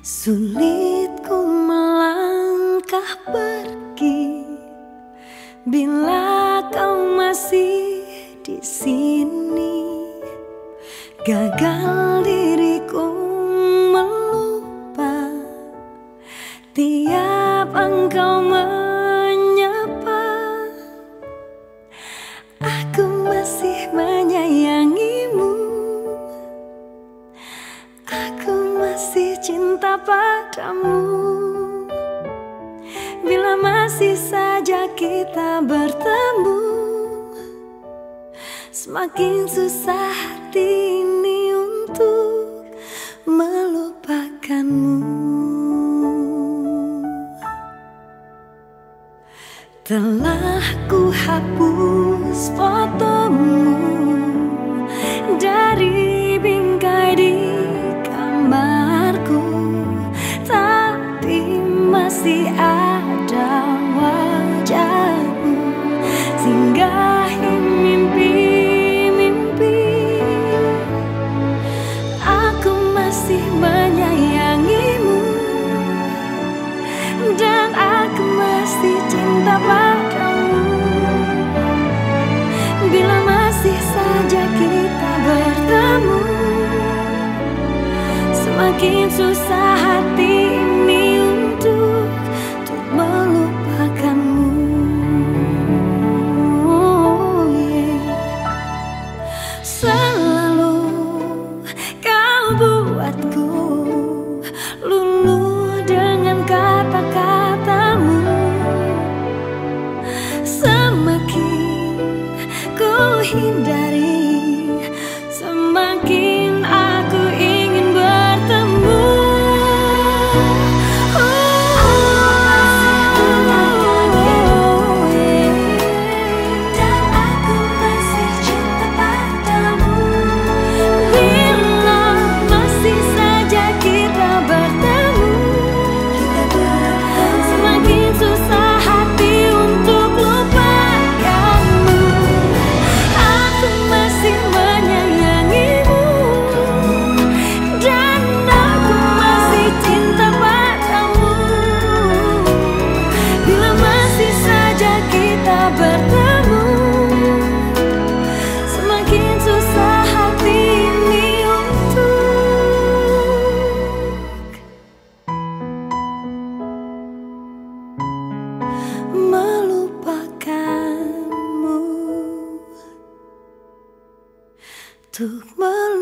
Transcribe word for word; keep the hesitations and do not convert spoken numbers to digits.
Sulit ku melangkah pergi bila kau masih di sini. Gagal diriku melupa tiap engkau menyapa. Aku masih menyayangimu, aku masih cinta padamu. Bila masih saja kita bertemu, semakin susah hati ini untuk melupakanmu. Telah ku hapus fotomu dari bingkai di kamarku, tapi masih ada wajahmu singgahi mimpi-mimpi. Aku masih menyayangimu dan aku masih cinta padamu. Bila masih saja kita bertemu, semakin susah hati ini untuk untuk melupakanmu. Oh, yeah. Selalu kau buatku luluh dengan kata-katamu. Semakin ku hindari, semakin aku ingin bertemu. Melupakanmu, untuk melupakanmu.